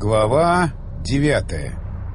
Глава 9.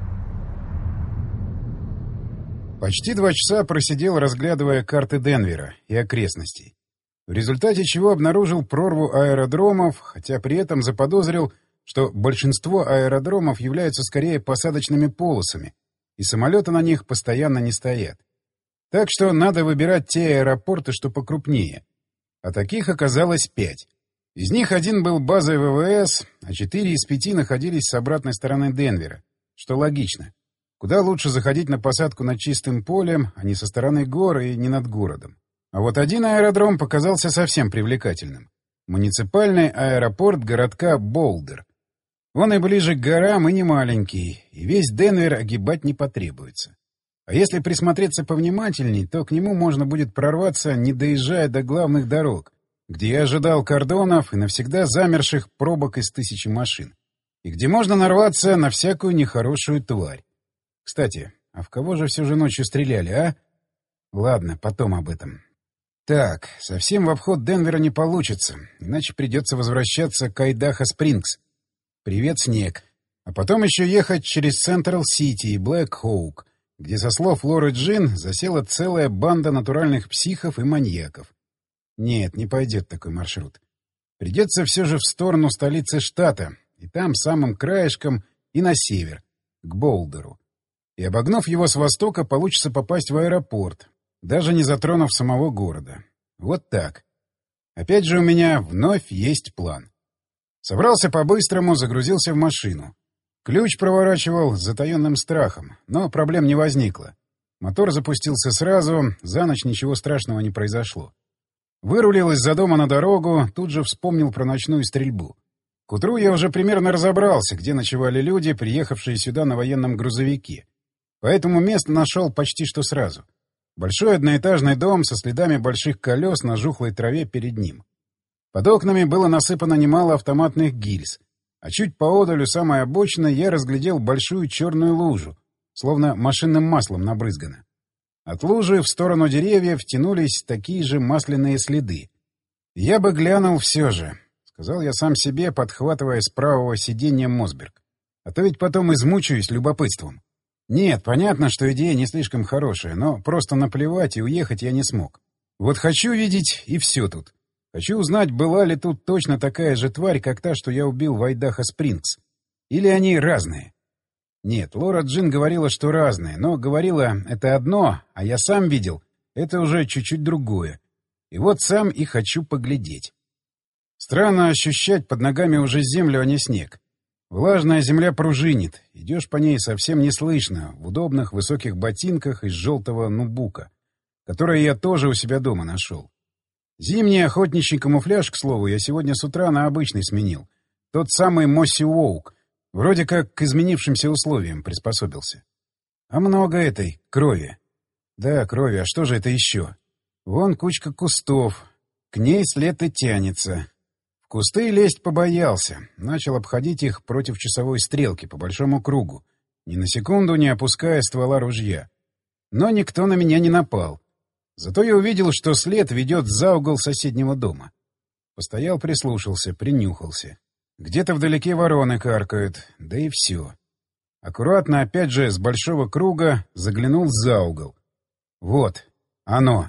Почти 2 часа просидел, разглядывая карты Денвера и окрестностей, в результате чего обнаружил прорву аэродромов, хотя при этом заподозрил, что большинство аэродромов являются скорее посадочными полосами, и самолеты на них постоянно не стоят. Так что надо выбирать те аэропорты, что покрупнее. А таких оказалось 5. Из них один был базой ВВС, а 4 из 5 находились с обратной стороны Денвера, что логично. Куда лучше заходить на посадку над чистым полем, а не со стороны гор и не над городом. А вот один аэродром показался совсем привлекательным. Муниципальный аэропорт городка Болдер. Он и ближе к горам, и не маленький, и весь Денвер огибать не потребуется. А если присмотреться повнимательней, то к нему можно будет прорваться, не доезжая до главных дорог, где я ожидал кордонов и навсегда замерших пробок из 1000 машин, и где можно нарваться на всякую нехорошую тварь. Кстати, а в кого же все же ночью стреляли, а? Ладно, потом об этом. Так, совсем в обход Денвера не получится, иначе придется возвращаться к Айдахо-Спрингс. Привет, снег. А потом еще ехать через Централ-Сити и Блэк-Хоук, где, со слов Лоры Джин, засела целая банда натуральных психов и маньяков. Нет, не пойдет такой маршрут. Придется все же в сторону столицы штата, и там самым краешком и на север, к Болдеру. И обогнув его с востока, получится попасть в аэропорт, даже не затронув самого города. Вот так. Опять же у меня вновь есть план. Собрался по-быстрому, загрузился в машину. Ключ проворачивал с затаенным страхом, но проблем не возникло. Мотор запустился сразу, за ночь ничего страшного не произошло. Вырулил из-за дома на дорогу, тут же вспомнил про ночную стрельбу. К утру я уже примерно разобрался, где ночевали люди, приехавшие сюда на военном грузовике. Поэтому место нашел почти что сразу. Большой одноэтажный дом со следами больших колес на жухлой траве перед ним. Под окнами было насыпано немало автоматных гильз, а чуть поодаль у самой обочины я разглядел большую черную лужу, словно машинным маслом набрызгана. От лужи в сторону деревьев тянулись такие же масляные следы. «Я бы глянул все же», — сказал я сам себе, подхватывая с правого сиденья Мосберг. «А то ведь потом измучаюсь любопытством». Нет, понятно, что идея не слишком хорошая, но просто наплевать и уехать я не смог. Вот хочу видеть, и все тут. Хочу узнать, была ли тут точно такая же тварь, как та, что я убил в Айдахо-Спрингс. Или они разные? Нет, Лора Джин говорила, что разные, но говорила это одно, а я сам видел, это уже чуть-чуть другое. И вот сам и хочу поглядеть. Странно ощущать под ногами уже землю, а не снег. Влажная земля пружинит, идешь по ней совсем не слышно, в удобных высоких ботинках из желтого нубука, которые я тоже у себя дома нашел. Зимний охотничий камуфляж, к слову, я сегодня с утра на обычный сменил. Тот самый Мосси Уоук. Вроде как к изменившимся условиям приспособился. А много этой крови. Да, крови, а что же это еще? Вон кучка кустов. К ней след и тянется. В кусты лезть побоялся. Начал обходить их против часовой стрелки по большому кругу, ни на секунду не опуская ствола ружья. Но никто на меня не напал. Зато я увидел, что след ведет за угол соседнего дома. Постоял, прислушался, принюхался. Где-то вдалеке вороны каркают, да и все. Аккуратно, опять же, с большого круга заглянул за угол. Вот, оно.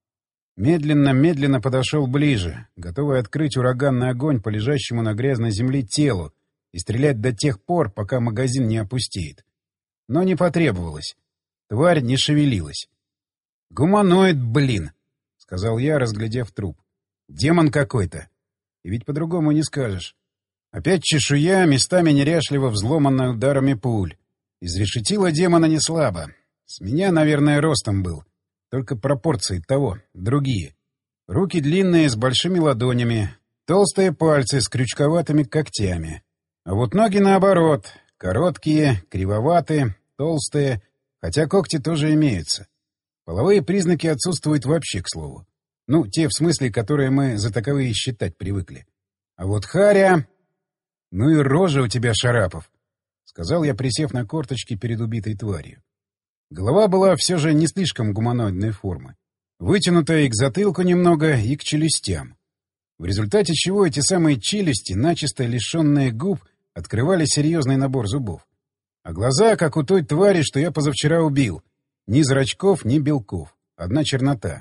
Медленно-медленно подошел ближе, готовый открыть ураганный огонь по лежащему на грязной земле телу и стрелять до тех пор, пока магазин не опустеет. Но не потребовалось. Тварь не шевелилась. «Гуманоид, блин!» — сказал я, разглядев труп. «Демон какой-то. И ведь по-другому не скажешь. Опять чешуя, местами неряшливо взломанная ударами пуль. Изрешетило демона не слабо. С меня, наверное, ростом был. Только пропорции того, другие. Руки длинные, с большими ладонями. Толстые пальцы с крючковатыми когтями. А вот ноги наоборот. Короткие, кривоватые, толстые. Хотя когти тоже имеются. Половые признаки отсутствуют вообще, к слову. Ну, те в смысле, которые мы за таковые считать привыкли. А вот харя... «Ну и рожа у тебя, Шарапов», — сказал я, присев на корточки перед убитой тварью. Голова была все же не слишком гуманоидной формы, вытянутая и к затылку немного, и к челюстям. В результате чего эти самые челюсти, начисто лишенные губ, открывали серьезный набор зубов. А глаза, как у той твари, что я позавчера убил. Ни зрачков, ни белков. Одна чернота.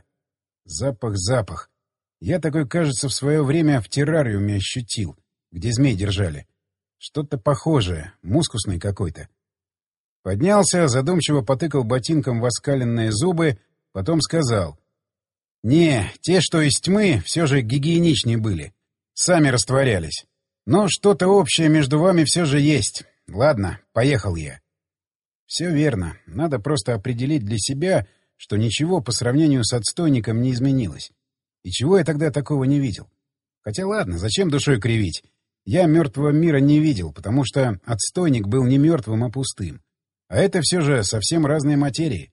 Запах. Я такой, кажется, в свое время в террариуме ощутил, где змей держали. Что-то похожее, мускусный какой-то. Поднялся, задумчиво потыкал ботинком в оскаленные зубы, потом сказал: «Не, те, что из тьмы, все же гигиеничнее были. Сами растворялись. Но что-то общее между вами все же есть. Ладно, поехал я». Все верно. Надо просто определить для себя, что ничего по сравнению с отстойником не изменилось. И чего я тогда такого не видел? Хотя ладно, зачем душой кривить? Я мертвого мира не видел, потому что отстойник был не мертвым, а пустым. А это все же совсем разные материи.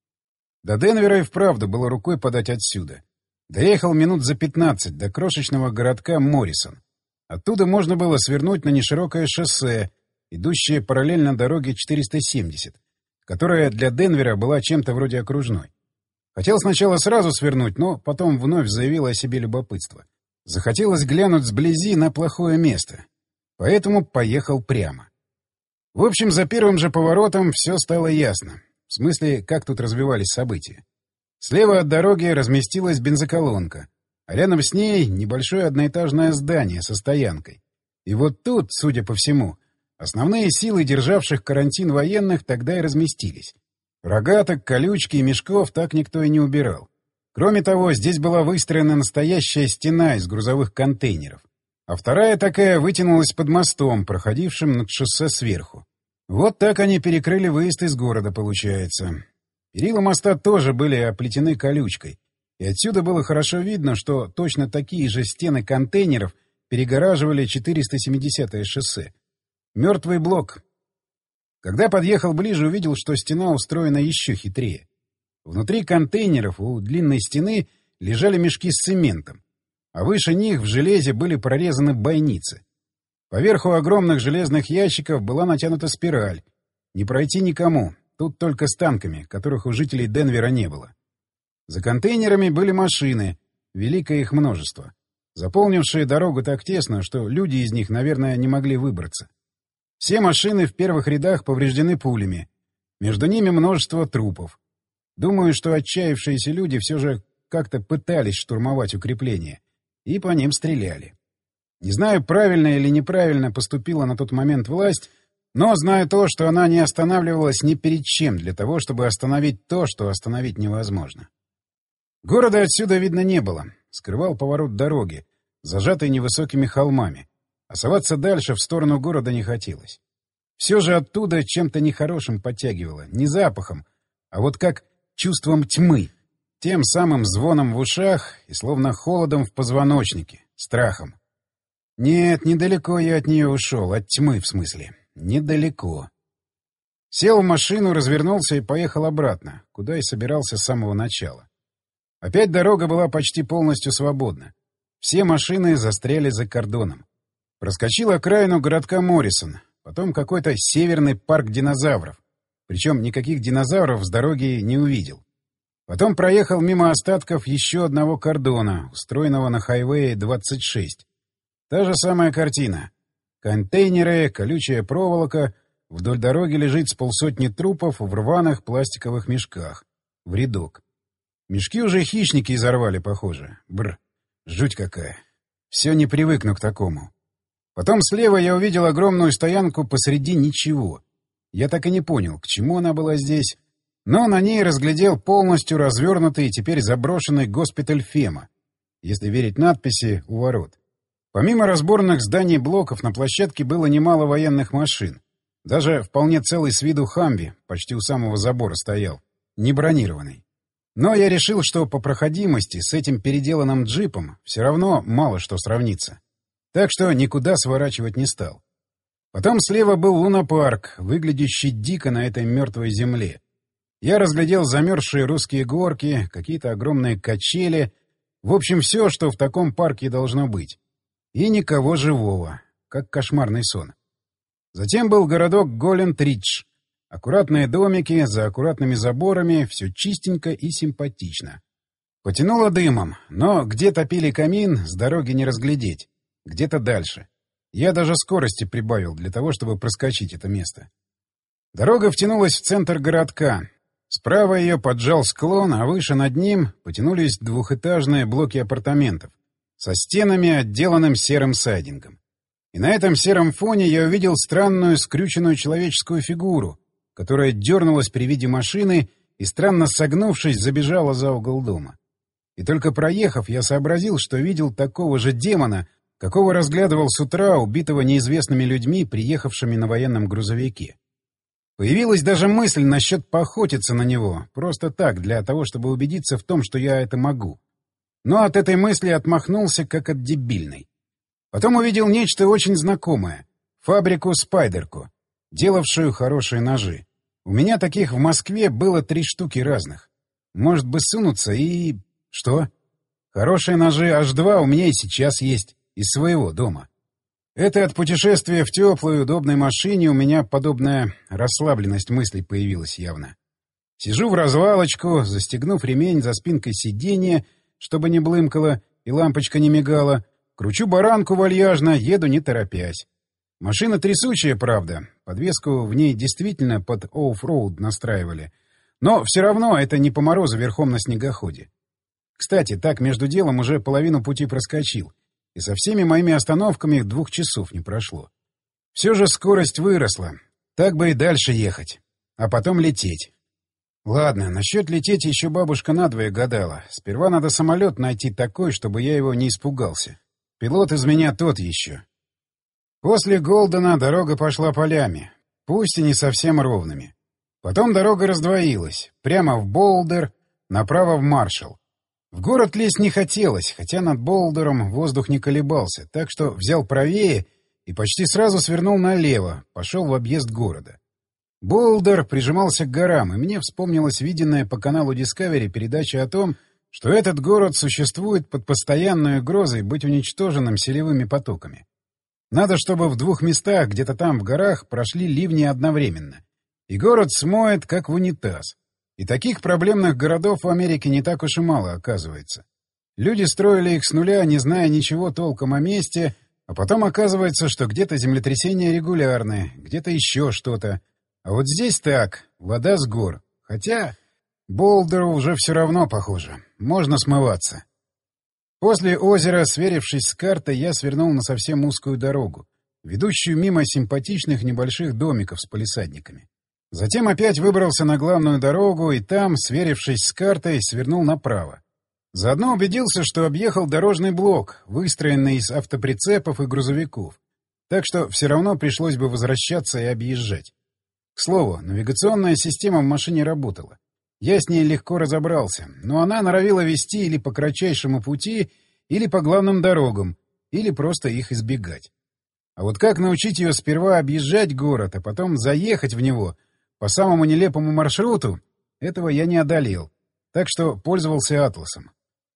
До Денвера и вправду было рукой подать отсюда. Доехал минут за 15 до крошечного городка Моррисон. Оттуда можно было свернуть на неширокое шоссе, идущее параллельно дороге 470, которая для Денвера была чем-то вроде окружной. Хотел сначала сразу свернуть, но потом вновь заявил о себе любопытство. Захотелось глянуть сблизи на плохое место. Поэтому поехал прямо. В общем, за первым же поворотом все стало ясно. В смысле, как тут развивались события. Слева от дороги разместилась бензоколонка, а рядом с ней небольшое одноэтажное здание со стоянкой. И вот тут, судя по всему, основные силы державших карантин военных тогда и разместились. Рогаток, колючки и мешков так никто и не убирал. Кроме того, здесь была выстроена настоящая стена из грузовых контейнеров. А вторая такая вытянулась под мостом, проходившим над шоссе сверху. Вот так они перекрыли выезд из города, получается. Перила моста тоже были оплетены колючкой. И отсюда было хорошо видно, что точно такие же стены контейнеров перегораживали 470-е шоссе. Мертвый блок. Когда подъехал ближе, увидел, что стена устроена еще хитрее. Внутри контейнеров у длинной стены лежали мешки с цементом, а выше них в железе были прорезаны бойницы. Поверху огромных железных ящиков была натянута спираль. Не пройти никому, тут только с танками, которых у жителей Денвера не было. За контейнерами были машины, великое их множество, заполнившие дорогу так тесно, что люди из них, наверное, не могли выбраться. Все машины в первых рядах повреждены пулями. Между ними множество трупов. Думаю, что отчаявшиеся люди все же как-то пытались штурмовать укрепления, и по ним стреляли. Не знаю, правильно или неправильно поступила на тот момент власть, но знаю то, что она не останавливалась ни перед чем для того, чтобы остановить то, что остановить невозможно. Города отсюда видно не было. Скрывал поворот дороги, зажатый невысокими холмами. А соваться дальше в сторону города не хотелось. Все же оттуда чем-то нехорошим подтягивало, не запахом, а вот как чувством тьмы, тем самым звоном в ушах и словно холодом в позвоночнике, страхом. Нет, недалеко я от нее ушел, от тьмы в смысле. Недалеко. Сел в машину, развернулся и поехал обратно, куда и собирался с самого начала. Опять дорога была почти полностью свободна. Все машины застряли за кордоном. Проскочил окраину городка Моррисон, потом какой-то северный парк динозавров. Причем никаких динозавров с дороги не увидел. Потом проехал мимо остатков еще одного кордона, устроенного на хайвее 26. Та же самая картина. Контейнеры, колючая проволока, вдоль дороги лежит с полсотни трупов в рваных пластиковых мешках. В рядок. Мешки уже хищники изорвали, похоже. Бр, жуть какая. Все не привыкну к такому. Потом слева я увидел огромную стоянку посреди ничего. Я так и не понял, к чему она была здесь, но на ней разглядел полностью развернутый и теперь заброшенный госпиталь Фема, если верить надписи у ворот. Помимо разборных зданий блоков на площадке было немало военных машин. Даже вполне целый с виду «Хамви» почти у самого забора стоял, не бронированный. Но я решил, что по проходимости с этим переделанным джипом все равно мало что сравнится. Так что никуда сворачивать не стал. Потом слева был лунопарк, выглядящий дико на этой мертвой земле. Я разглядел замерзшие русские горки, какие-то огромные качели. В общем, все, что в таком парке должно быть. И никого живого, как кошмарный сон. Затем был городок Голланд-Ридж. Аккуратные домики, за аккуратными заборами, все чистенько и симпатично. Потянуло дымом, но где топили камин, с дороги не разглядеть. Где-то дальше. Я даже скорости прибавил для того, чтобы проскочить это место. Дорога втянулась в центр городка. Справа ее поджал склон, а выше над ним потянулись двухэтажные блоки апартаментов со стенами, отделанным серым сайдингом. И на этом сером фоне я увидел странную скрюченную человеческую фигуру, которая дернулась при виде машины и, странно согнувшись, забежала за угол дома. И только проехав, я сообразил, что видел такого же демона, какого разглядывал с утра, убитого неизвестными людьми, приехавшими на военном грузовике. Появилась даже мысль насчет поохотиться на него, просто так, для того, чтобы убедиться в том, что я это могу. Но от этой мысли отмахнулся, как от дебильной. Потом увидел нечто очень знакомое — фабрику «Спайдерко», делавшую хорошие ножи. У меня таких в Москве было 3 штуки разных. Может бы сунуться и... Что? Хорошие ножи H2 у меня и сейчас есть, из своего дома. Это от путешествия в теплой, удобной машине у меня подобная расслабленность мыслей появилась явно. Сижу в развалочку, застегнув ремень за спинкой сиденья, чтобы не блымкало и лампочка не мигала, кручу баранку вальяжно, еду не торопясь. Машина трясучая, правда, подвеску в ней действительно под оффроуд настраивали, но все равно это не по морозу верхом на снегоходе. Кстати, так между делом уже половину пути проскочил, и со всеми моими остановками 2 часов не прошло. Все же скорость выросла, так бы и дальше ехать, а потом лететь. Ладно, насчет лететь еще бабушка надвое гадала. Сперва надо самолет найти такой, чтобы я его не испугался. Пилот из меня тот еще. После Голдена дорога пошла полями, пусть и не совсем ровными. Потом дорога раздвоилась, прямо в Болдер, направо в Маршалл. В город лезть не хотелось, хотя над Болдером воздух не колебался, так что взял правее и почти сразу свернул налево, пошел в объезд города. Болдер прижимался к горам, и мне вспомнилась виденная по каналу Discovery передача о том, что этот город существует под постоянной угрозой быть уничтоженным селевыми потоками. Надо, чтобы в 2 местах, где-то там в горах, прошли ливни одновременно. И город смоет, как в унитаз. И таких проблемных городов в Америке не так уж и мало, оказывается. Люди строили их с нуля, не зная ничего толком о месте, а потом оказывается, что где-то землетрясения регулярные, где-то еще что-то. А вот здесь так, вода с гор. Хотя Болдеру уже все равно похоже. Можно смываться. После озера, сверившись с картой, я свернул на совсем узкую дорогу, ведущую мимо симпатичных небольших домиков с палисадниками. Затем опять выбрался на главную дорогу и там, сверившись с картой, свернул направо. Заодно убедился, что объехал дорожный блок, выстроенный из автоприцепов и грузовиков. Так что все равно пришлось бы возвращаться и объезжать. К слову, навигационная система в машине работала. Я с ней легко разобрался, но она норовила вести или по кратчайшему пути, или по главным дорогам, или просто их избегать. А вот как научить ее сперва объезжать город, а потом заехать в него по самому нелепому маршруту, этого я не одолел, так что пользовался атласом.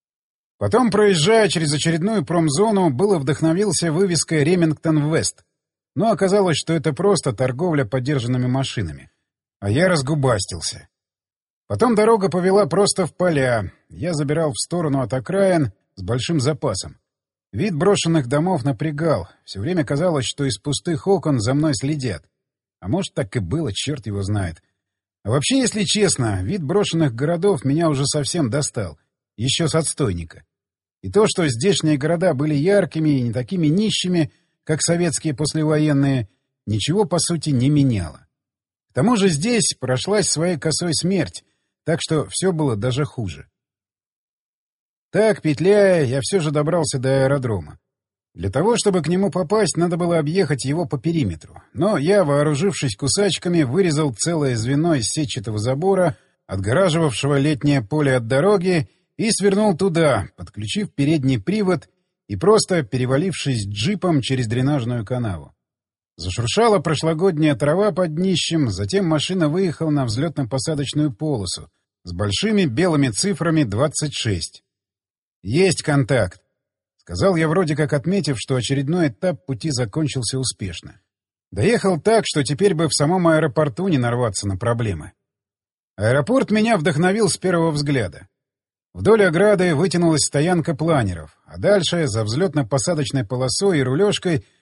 Потом, проезжая через очередную промзону, было вдохновился вывеской «Ремингтон Вест», но оказалось, что это просто торговля подержанными машинами. А я разгубастился. Потом дорога повела просто в поля. Я забирал в сторону от окраин с большим запасом. Вид брошенных домов напрягал. Все время казалось, что из пустых окон за мной следят. А может, так и было, черт его знает. А вообще, если честно, вид брошенных городов меня уже совсем достал. Еще с отстойника. И то, что здешние города были яркими и не такими нищими, как советские послевоенные, ничего, по сути, не меняло. К тому же здесь прошлась своей косой смерть, так что все было даже хуже. Так, петляя, я все же добрался до аэродрома. Для того, чтобы к нему попасть, надо было объехать его по периметру. Но я, вооружившись кусачками, вырезал целое звено из сетчатого забора, отгораживавшего летнее поле от дороги, и свернул туда, подключив передний привод и просто перевалившись джипом через дренажную канаву. Зашуршала прошлогодняя трава под днищем, затем машина выехала на взлетно-посадочную полосу с большими белыми цифрами 26. «Есть контакт», — сказал я, вроде как отметив, что очередной этап пути закончился успешно. Доехал так, что теперь бы в самом аэропорту не нарваться на проблемы. Аэропорт меня вдохновил с первого взгляда. Вдоль ограды вытянулась стоянка планеров, а дальше, за взлетно-посадочной полосой и рулежкой,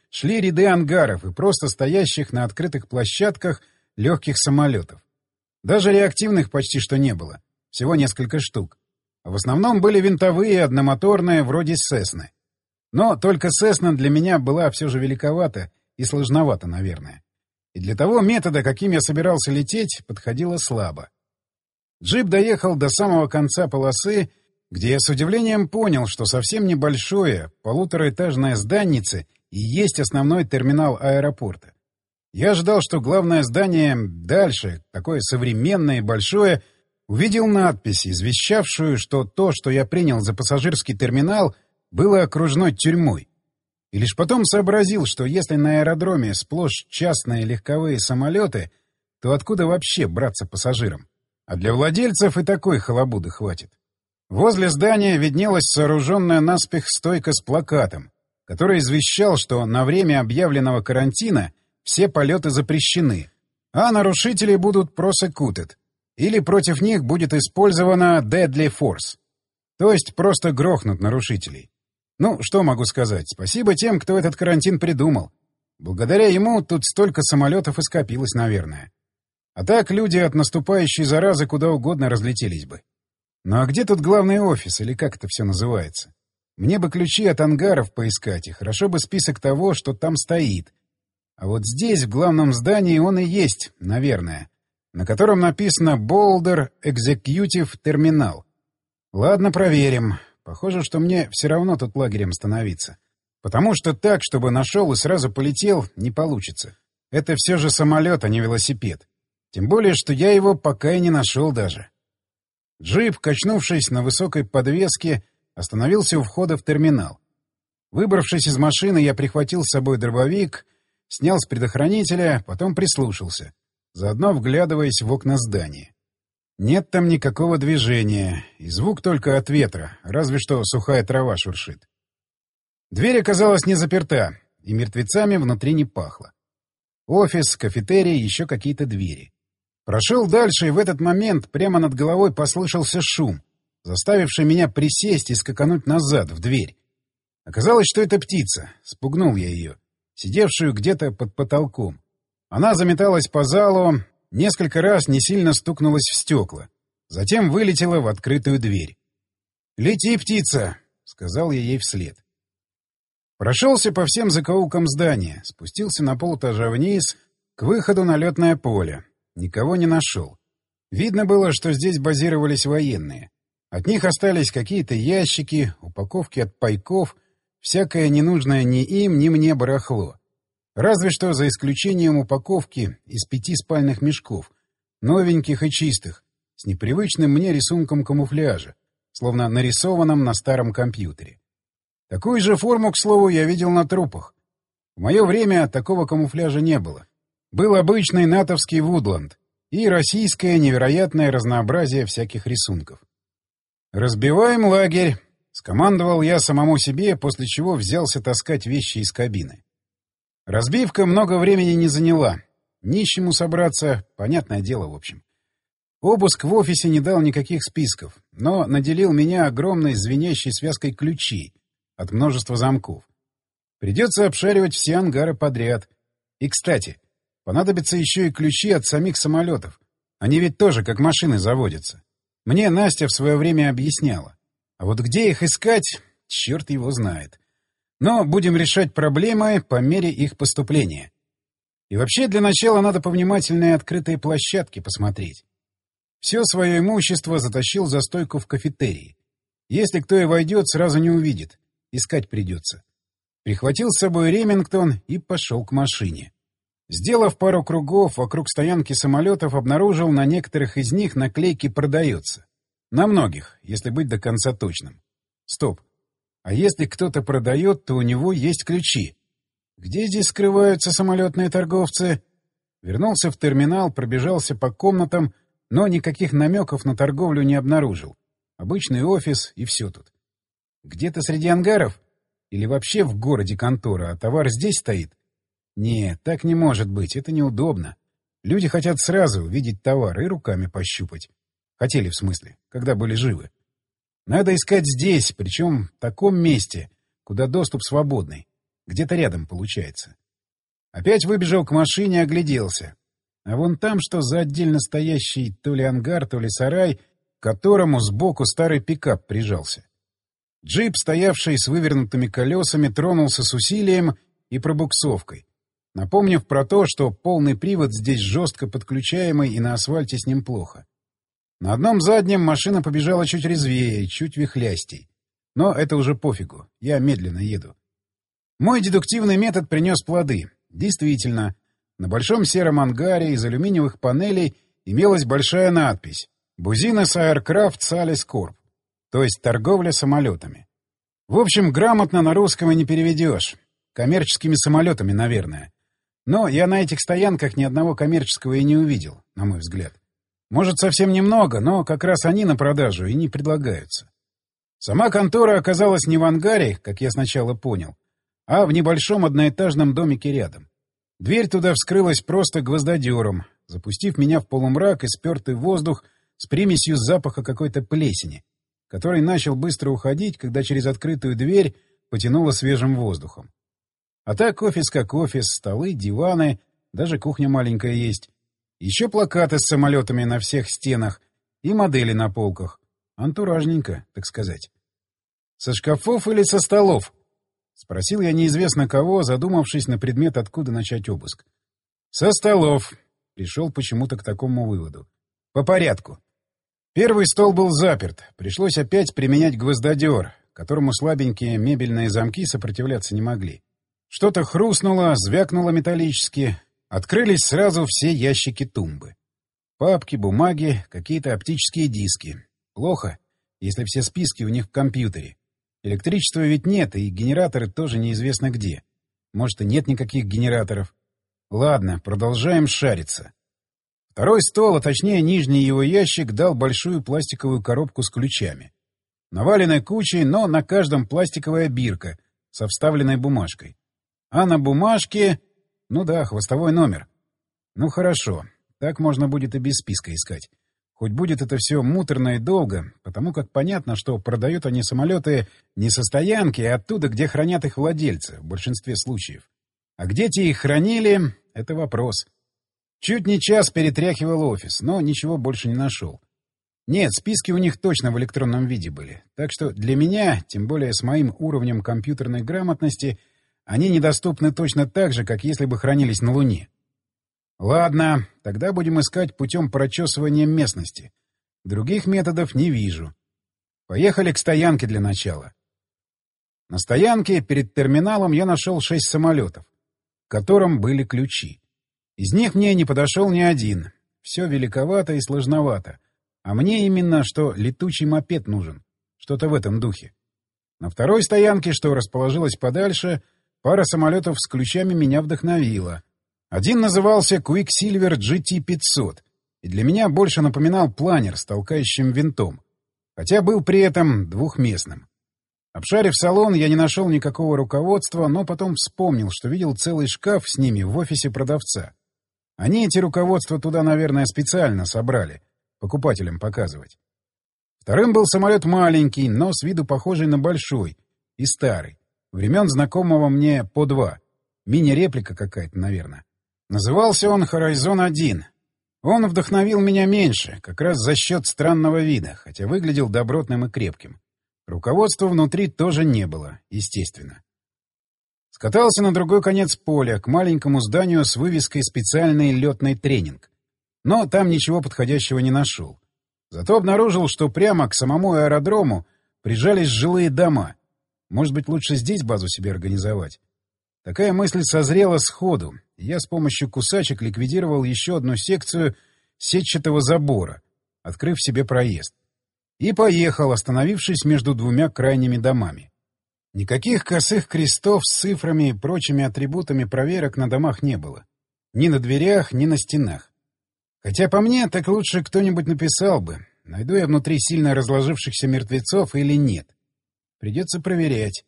шли ряды ангаров и просто стоящих на открытых площадках легких самолетов. Даже реактивных почти что не было, всего несколько штук. А в основном были винтовые, одномоторные, вроде «Сесны». Но только «Сесна» для меня была все же великовата и сложновата, наверное. И для того метода, каким я собирался лететь, подходило слабо. Джип доехал до самого конца полосы, где я с удивлением понял, что совсем небольшое, полутораэтажное зданице и есть основной терминал аэропорта. Я ожидал, что главное здание дальше, такое современное и большое, увидел надпись, извещавшую, что то, что я принял за пассажирский терминал, было окружной тюрьмой. И лишь потом сообразил, что если на аэродроме сплошь частные легковые самолеты, то откуда вообще браться пассажирам? А для владельцев и такой халабуды хватит. Возле здания виднелась сооруженная наспех стойка с плакатом, который извещал, что на время объявленного карантина все полеты запрещены, а нарушители будут prosecuted, или против них будет использована deadly force, то есть просто грохнут нарушителей. Ну, что могу сказать? Спасибо тем, кто этот карантин придумал. Благодаря ему тут столько самолетов и скопилось, наверное. А так люди от наступающей заразы куда угодно разлетелись бы. Ну а где тут главный офис, или как это все называется? Мне бы ключи от ангаров поискать, и хорошо бы список того, что там стоит. А вот здесь, в главном здании, он и есть, наверное, на котором написано «Boulder Executive Terminal». Ладно, проверим. Похоже, что мне все равно тут лагерем становиться. Потому что так, чтобы нашел и сразу полетел, не получится. Это все же самолет, а не велосипед. Тем более, что я его пока и не нашел даже. Джип, качнувшись на высокой подвеске, остановился у входа в терминал. Выбравшись из машины, я прихватил с собой дробовик, снял с предохранителя, потом прислушался, заодно вглядываясь в окна здания. Нет там никакого движения, и звук только от ветра, разве что сухая трава шуршит. Дверь оказалась не заперта, и мертвецами внутри не пахло. Офис, кафетерий, еще какие-то двери. Прошел дальше, и в этот момент прямо над головой послышался шум, заставивший меня присесть и скакануть назад, в дверь. Оказалось, что это птица. Спугнул я ее, сидевшую где-то под потолком. Она заметалась по залу, несколько раз не сильно стукнулась в стекла. Затем вылетела в открытую дверь. «Лети, птица!» — сказал я ей вслед. Прошелся по всем закоулкам здания, спустился на полэтажа вниз, к выходу на летное поле. Никого не нашел. Видно было, что здесь базировались военные. От них остались какие-то ящики, упаковки от пайков, всякое ненужное ни им, ни мне барахло. Разве что за исключением упаковки из 5 спальных мешков, новеньких и чистых, с непривычным мне рисунком камуфляжа, словно нарисованном на старом компьютере. Такую же форму, к слову, я видел на трупах. В мое время такого камуфляжа не было. Был обычный натовский вудланд и российское невероятное разнообразие всяких рисунков. «Разбиваем лагерь», — скомандовал я самому себе, после чего взялся таскать вещи из кабины. Разбивка много времени не заняла. Нищему собраться — понятное дело, в общем. Обыск в офисе не дал никаких списков, но наделил меня огромной звенящей связкой ключей от множества замков. Придется обшаривать все ангары подряд. И, кстати, понадобятся еще и ключи от самих самолетов. Они ведь тоже как машины заводятся. Мне Настя в свое время объясняла. А вот где их искать, черт его знает. Но будем решать проблемы по мере их поступления. И вообще для начала надо повнимательнее открытые площадки посмотреть. Все свое имущество затащил за стойку в кафетерии. Если кто и войдет, сразу не увидит. Искать придется. Прихватил с собой Ремингтон и пошел к машине. Сделав пару кругов вокруг стоянки самолетов, обнаружил на некоторых из них наклейки «Продается». На многих, если быть до конца точным. Стоп. А если кто-то продает, то у него есть ключи. Где здесь скрываются самолетные торговцы? Вернулся в терминал, пробежался по комнатам, но никаких намеков на торговлю не обнаружил. Обычный офис и все тут. Где-то среди ангаров? Или вообще в городе контора, а товар здесь стоит? Нет, так не может быть, это неудобно. Люди хотят сразу увидеть товар и руками пощупать. Хотели, в смысле, когда были живы. Надо искать здесь, причем в таком месте, куда доступ свободный. Где-то рядом получается. Опять выбежал к машине, огляделся. А вон там, что за отдельно стоящий то ли ангар, то ли сарай, к которому сбоку старый пикап прижался. Джип, стоявший с вывернутыми колесами, тронулся с усилием и пробуксовкой, напомнив про то, что полный привод здесь жестко подключаемый и на асфальте с ним плохо. На одном заднем машина побежала чуть резвее, чуть вихлястей. Но это уже пофигу, я медленно еду. Мой дедуктивный метод принес плоды. Действительно, на большом сером ангаре из алюминиевых панелей имелась большая надпись «Business Aircraft Sales Corp», то есть торговля самолетами. В общем, грамотно на русском и не переведешь. Коммерческими самолетами, наверное. Но я на этих стоянках ни одного коммерческого и не увидел, на мой взгляд. Может, совсем немного, но как раз они на продажу и не предлагаются. Сама контора оказалась не в ангаре, как я сначала понял, а в небольшом одноэтажном домике рядом. Дверь туда вскрылась просто гвоздодером, запустив меня в полумрак и спертый воздух с примесью запаха какой-то плесени, который начал быстро уходить, когда через открытую дверь потянуло свежим воздухом. А так офис как офис, столы, диваны, даже кухня маленькая есть. Еще плакаты с самолетами на всех стенах и модели на полках. Антуражненько, так сказать. «Со шкафов или со столов?» — спросил я неизвестно кого, задумавшись на предмет, откуда начать обыск. «Со столов», — пришел почему-то к такому выводу. «По порядку. Первый стол был заперт. Пришлось опять применять гвоздодер, которому слабенькие мебельные замки сопротивляться не могли. Что-то хрустнуло, звякнуло металлически. Открылись сразу все ящики тумбы. Папки, бумаги, какие-то оптические диски. Плохо, если все списки у них в компьютере. Электричества ведь нет, и генераторы тоже неизвестно где. Может, и нет никаких генераторов. Ладно, продолжаем шариться. Второй стол, а точнее нижний его ящик, дал большую пластиковую коробку с ключами. Наваленной кучей, но на каждом пластиковая бирка со вставленной бумажкой. А на бумажке... Ну да, хвостовой номер. Ну хорошо, так можно будет и без списка искать. Хоть будет это все муторно и долго, потому как понятно, что продают они самолеты не со стоянки, а оттуда, где хранят их владельцы, в большинстве случаев. А где те их хранили — это вопрос. Чуть не час перетряхивал офис, но ничего больше не нашел. Нет, списки у них точно в электронном виде были, так что для меня, тем более с моим уровнем компьютерной грамотности, они недоступны точно так же, как если бы хранились на Луне. Ладно, тогда будем искать путем прочесывания местности. Других методов не вижу. Поехали к стоянке для начала. На стоянке перед терминалом я нашел 6 самолетов, к которым были ключи. Из них мне не подошел ни один. Все великовато и сложновато. А мне именно, что летучий мопед нужен. Что-то в этом духе. На второй стоянке, что расположилась подальше, пара самолетов с ключами меня вдохновила. Один назывался Quicksilver GT-500, и для меня больше напоминал планер с толкающим винтом, хотя был при этом двухместным. Обшарив салон, я не нашел никакого руководства, но потом вспомнил, что видел целый шкаф с ними в офисе продавца. Они эти руководства туда, наверное, специально собрали, покупателям показывать. Вторым был самолет маленький, но с виду похожий на большой и старый, времен знакомого мне По-2, мини-реплика какая-то, наверное. Назывался он «Horizon-1». Он вдохновил меня меньше, как раз за счет странного вида, хотя выглядел добротным и крепким. Руководства внутри тоже не было, естественно. Скатался на другой конец поля, к маленькому зданию с вывеской «Специальный летный тренинг». Но там ничего подходящего не нашел. Зато обнаружил, что прямо к самому аэродрому прижались жилые дома. Может быть, лучше здесь базу себе организовать? Такая мысль созрела сходу, и я с помощью кусачек ликвидировал еще одну секцию сетчатого забора, открыв себе проезд. И поехал, остановившись между двумя крайними домами. Никаких косых крестов с цифрами и прочими атрибутами проверок на домах не было. Ни на дверях, ни на стенах. Хотя по мне, так лучше кто-нибудь написал бы, найду я внутри сильно разложившихся мертвецов или нет. Придется проверять.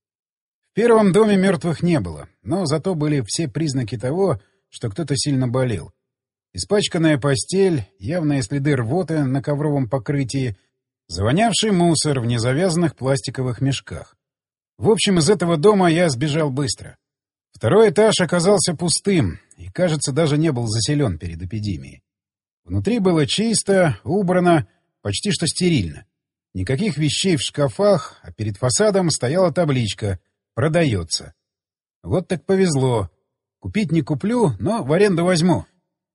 В первом доме мертвых не было, но зато были все признаки того, что кто-то сильно болел. Испачканная постель, явные следы рвоты на ковровом покрытии, завонявший мусор в незавязанных пластиковых мешках. В общем, из этого дома я сбежал быстро. Второй этаж оказался пустым и, кажется, даже не был заселен перед эпидемией. Внутри было чисто, убрано, почти что стерильно. Никаких вещей в шкафах, а перед фасадом стояла табличка «Продается». Вот так повезло. Купить не куплю, но в аренду возьму.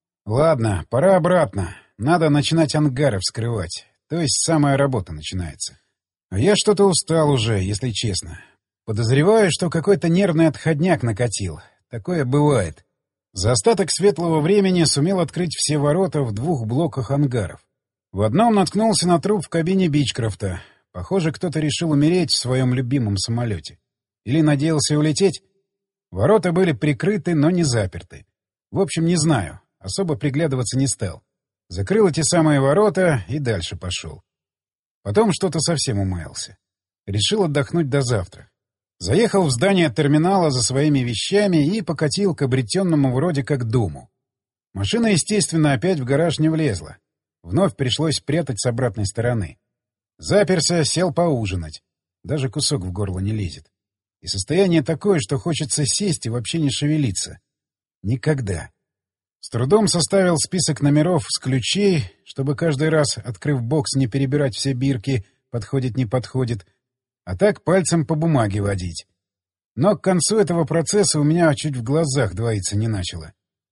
Ладно, пора обратно. Надо начинать ангары вскрывать. То есть самая работа начинается. А я что-то устал уже, если честно. Подозреваю, что какой-то нервный отходняк накатил. Такое бывает. За остаток светлого времени сумел открыть все ворота в 2 блоках ангаров. В одном наткнулся на труп в кабине Бичкрофта. Похоже, кто-то решил умереть в своем любимом самолете. Или надеялся улететь. Ворота были прикрыты, но не заперты. В общем, не знаю. Особо приглядываться не стал. Закрыл эти самые ворота и дальше пошел. Потом что-то совсем умаялся. Решил отдохнуть до завтра. Заехал в здание терминала за своими вещами и покатил к обретенному вроде как дому. Машина, естественно, опять в гараж не влезла. Вновь пришлось прятать с обратной стороны. Заперся, сел поужинать. Даже кусок в горло не лезет. И состояние такое, что хочется сесть и вообще не шевелиться. Никогда. С трудом составил список номеров с ключей, чтобы каждый раз, открыв бокс, не перебирать все бирки, подходит, не подходит, а так пальцем по бумаге водить. Но к концу этого процесса у меня чуть в глазах двоиться не начало.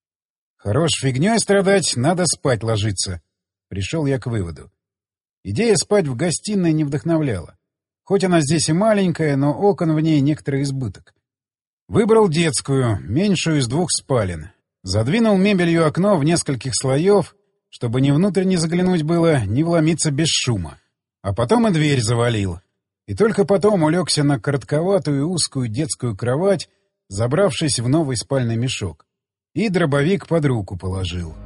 Хорош фигней страдать, надо спать ложиться. Пришел я к выводу. Идея спать в гостиной не вдохновляла. Хоть она здесь и маленькая, но окон в ней некоторый избыток. Выбрал детскую, меньшую из 2 спален. Задвинул мебелью окно в нескольких слоев, чтобы ни внутрь не заглянуть было, ни вломиться без шума. А потом и дверь завалил. И только потом улегся на коротковатую узкую детскую кровать, забравшись в новый спальный мешок. И дробовик под руку положил.